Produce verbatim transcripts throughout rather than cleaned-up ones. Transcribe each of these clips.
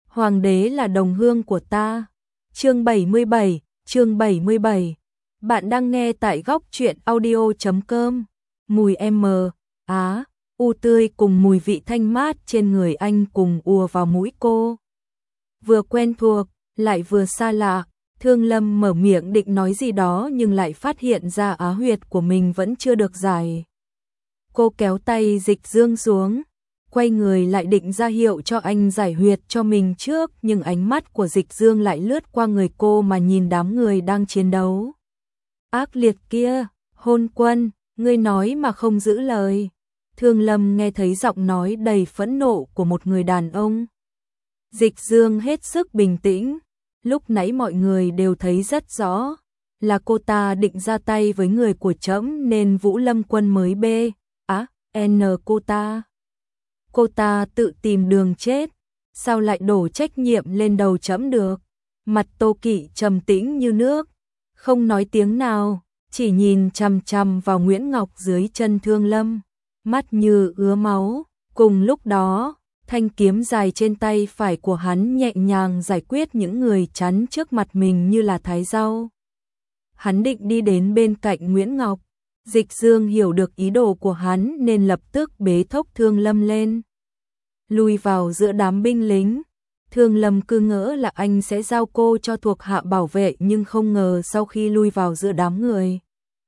Hoàng đế là đồng hương của ta. Chương bảy mươi bảy, chương bảy mươi bảy. Bạn đang nghe tại góc truyện audio chấm com. Mùi M, Á, U tươi cùng mùi vị thanh mát trên người anh cùng ùa vào mũi cô. Vừa quen thuộc, lại vừa xa lạ, Thương Lâm mở miệng định nói gì đó nhưng lại phát hiện ra á huyệt của mình vẫn chưa được giải. Cô kéo tay Dịch Dương xuống, quay người lại định ra hiệu cho anh giải huyệt cho mình trước, nhưng ánh mắt của Dịch Dương lại lướt qua người cô mà nhìn đám người đang chiến đấu. Ác liệt kia, hôn quân, ngươi nói mà không giữ lời. Thương Lâm nghe thấy giọng nói đầy phẫn nộ của một người đàn ông. Dịch Dương hết sức bình tĩnh, lúc nãy mọi người đều thấy rất rõ, là cô ta định ra tay với người của trẫm nên Vũ Lâm Quân mới bê, á, n cô ta. Cô ta tự tìm đường chết, sao lại đổ trách nhiệm lên đầu trẫm được? Mặt Tô Kỵ trầm tĩnh như nước, không nói tiếng nào, chỉ nhìn chằm chằm vào Nguyễn Ngọc dưới chân Thương Lâm, mắt như ứa máu. Cùng lúc đó, thanh kiếm dài trên tay phải của hắn nhẹ nhàng giải quyết những người chắn trước mặt mình như là thái rau. Hắn định đi đến bên cạnh Nguyễn Ngọc. Dịch Dương hiểu được ý đồ của hắn nên lập tức bế thốc Thương Lâm lên, lùi vào giữa đám binh lính. Thương Lâm cứ ngỡ là anh sẽ giao cô cho thuộc hạ bảo vệ, nhưng không ngờ sau khi lui vào giữa đám người,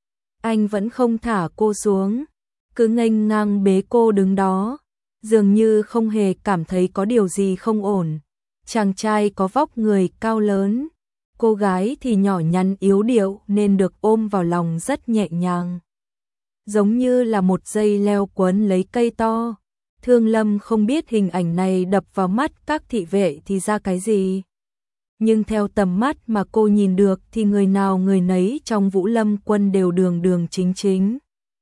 anh vẫn không thả cô xuống, cứ nghênh ngang bế cô đứng đó, dường như không hề cảm thấy có điều gì không ổn. Chàng trai có vóc người cao lớn, cô gái thì nhỏ nhắn yếu điệu nên được ôm vào lòng rất nhẹ nhàng, giống như là một dây leo quấn lấy cây to. Thương Lâm không biết hình ảnh này đập vào mắt các thị vệ thì ra cái gì, nhưng theo tầm mắt mà cô nhìn được thì người nào người nấy trong Vũ Lâm Quân đều đường đường chính chính,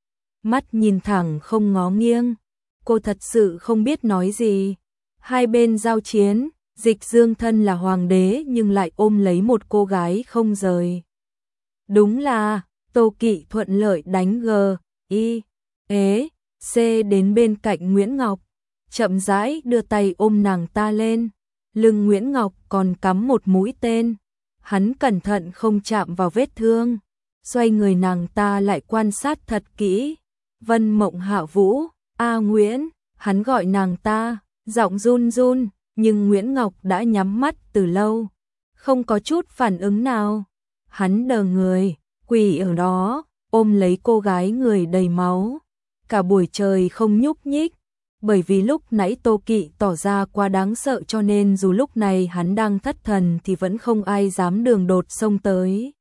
mắt nhìn thẳng không ngó nghiêng. Cô thật sự không biết nói gì. Hai bên giao chiến, Dịch Dương thân là hoàng đế nhưng lại ôm lấy một cô gái không rời. Đúng là Tô Kỵ thuận lợi đánh G, I, ế, C đến bên cạnh Nguyễn Ngọc, chậm rãi đưa tay ôm nàng ta lên. Lưng Nguyễn Ngọc còn cắm một mũi tên, hắn cẩn thận không chạm vào vết thương, xoay người nàng ta lại quan sát thật kỹ. Vân Mộng Hạ Vũ, A Nguyễn, hắn gọi nàng ta, giọng run run, nhưng Nguyễn Ngọc đã nhắm mắt từ lâu, không có chút phản ứng nào. Hắn đờ người, quỳ ở đó, ôm lấy cô gái người đầy máu, cả buổi trời không nhúc nhích, bởi vì lúc nãy Tô Kỵ tỏ ra quá đáng sợ cho nên dù lúc này hắn đang thất thần thì vẫn không ai dám đường đột xông tới,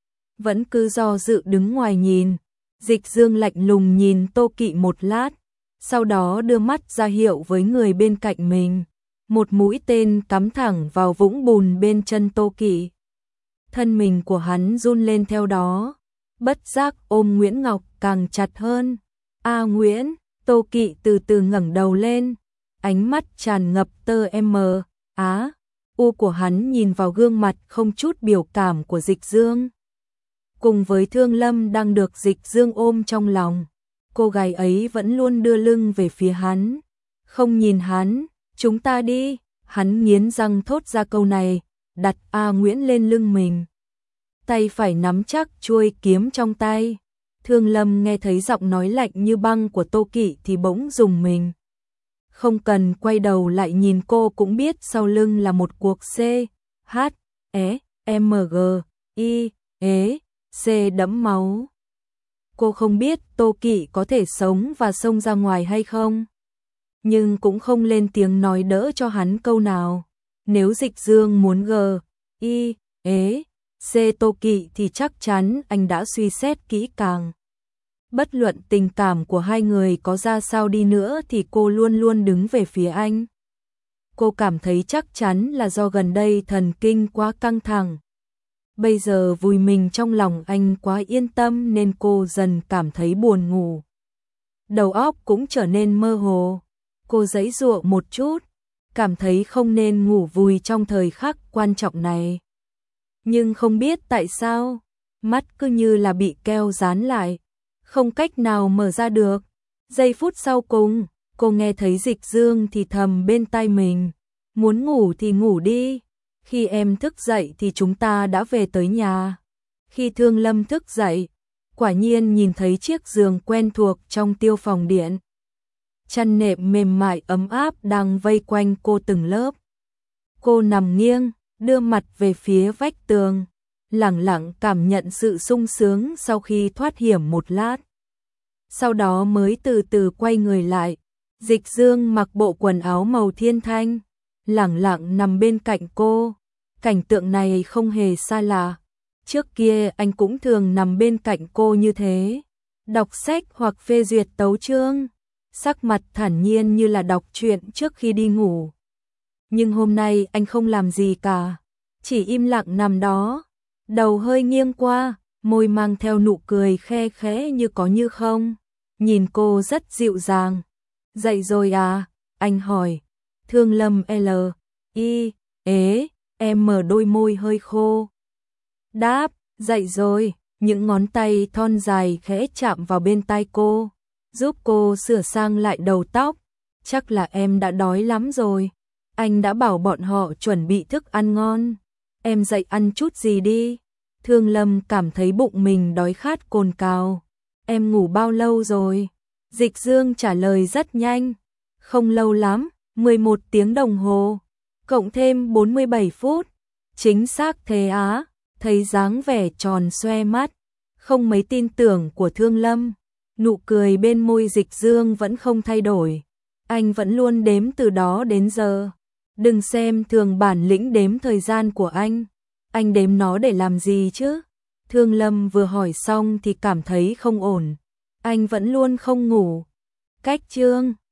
vẫn cứ do dự đứng ngoài nhìn. Dịch Dương lạnh lùng nhìn Tô Kỵ một lát, sau đó đưa mắt ra hiệu với người bên cạnh mình, một mũi tên cắm thẳng vào vũng bùn bên chân Tô Kỵ. Thân mình của hắn run lên theo đó, bất giác ôm Nguyễn Ngọc càng chặt hơn. A Nguyễn, Tô Kỵ từ từ ngẩng đầu lên, ánh mắt tràn ngập tơ M, Á, U của hắn nhìn vào gương mặt không chút biểu cảm của Dịch Dương. Cùng với Thương Lâm đang được Dịch Dương ôm trong lòng, cô gái ấy vẫn luôn đưa lưng về phía hắn, không nhìn hắn. Chúng ta đi, hắn nghiến răng thốt ra câu này, đặt A Nguyễn lên lưng mình, tay phải nắm chắc chuôi kiếm trong tay. Thương Lâm nghe thấy giọng nói lạnh như băng của Tô Kỵ thì bỗng rùng mình, không cần quay đầu lại nhìn cô cũng biết sau lưng là một cuộc C, H, E, M, G, I, ế, C đẫm máu. Cô không biết Tô Kỵ có thể sống và xông ra ngoài hay không, nhưng cũng không lên tiếng nói đỡ cho hắn câu nào. Nếu Dịch Dương muốn G, I, ế, C Tô Kỵ thì chắc chắn anh đã suy xét kỹ càng. Bất luận tình cảm của hai người có ra sao đi nữa thì cô luôn luôn đứng về phía anh. Cô cảm thấy chắc chắn là do gần đây thần kinh quá căng thẳng, bây giờ vùi mình trong lòng anh quá yên tâm nên cô dần cảm thấy buồn ngủ. Đầu óc cũng trở nên mơ hồ. Cô giãy giụa một chút, cảm thấy không nên ngủ vùi trong thời khắc quan trọng này. Nhưng không biết tại sao, mắt cứ như là bị keo dán lại, không cách nào mở ra được. Giây phút sau cùng, cô nghe thấy Dịch Dương thì thầm bên tai mình, muốn ngủ thì ngủ đi, khi em thức dậy thì chúng ta đã về tới nhà. Khi Thương Lâm thức dậy, quả nhiên nhìn thấy chiếc giường quen thuộc trong Tiêu Phòng Điện. Chăn nệm mềm mại ấm áp đang vây quanh cô từng lớp. Cô nằm nghiêng, đưa mặt về phía vách tường, lẳng lặng cảm nhận sự sung sướng sau khi thoát hiểm một lát. Sau đó mới từ từ quay người lại. Dịch Dương mặc bộ quần áo màu thiên thanh, lẳng lặng nằm bên cạnh cô. Cảnh tượng này không hề xa lạ. Trước kia anh cũng thường nằm bên cạnh cô như thế, đọc sách hoặc phê duyệt tấu chương, sắc mặt thản nhiên như là đọc truyện trước khi đi ngủ. Nhưng hôm nay anh không làm gì cả, chỉ im lặng nằm đó, đầu hơi nghiêng qua, môi mang theo nụ cười khe khẽ như có như không, nhìn cô rất dịu dàng. Dậy rồi à? Anh hỏi. Thương Lâm L. I. Ế, em mở đôi môi hơi khô. Đáp, dậy rồi, những ngón tay thon dài khẽ chạm vào bên tai cô, giúp cô sửa sang lại đầu tóc. Chắc là em đã đói lắm rồi. Anh đã bảo bọn họ chuẩn bị thức ăn ngon. Em dậy ăn chút gì đi. Thương Lâm cảm thấy bụng mình đói khát cồn cào. Em ngủ bao lâu rồi? Dịch Dương trả lời rất nhanh. Không lâu lắm, mười một tiếng đồng hồ, cộng thêm bốn mươi bảy phút. Chính xác thế á, thấy dáng vẻ tròn xoe mắt, không mấy tin tưởng của Thương Lâm. Nụ cười bên môi Dịch Dương vẫn không thay đổi. Anh vẫn luôn đếm từ đó đến giờ. Đừng xem thường bản lĩnh đếm thời gian của anh. Anh đếm nó để làm gì chứ? Thương Lâm vừa hỏi xong thì cảm thấy không ổn. Anh vẫn luôn không ngủ. Cách chương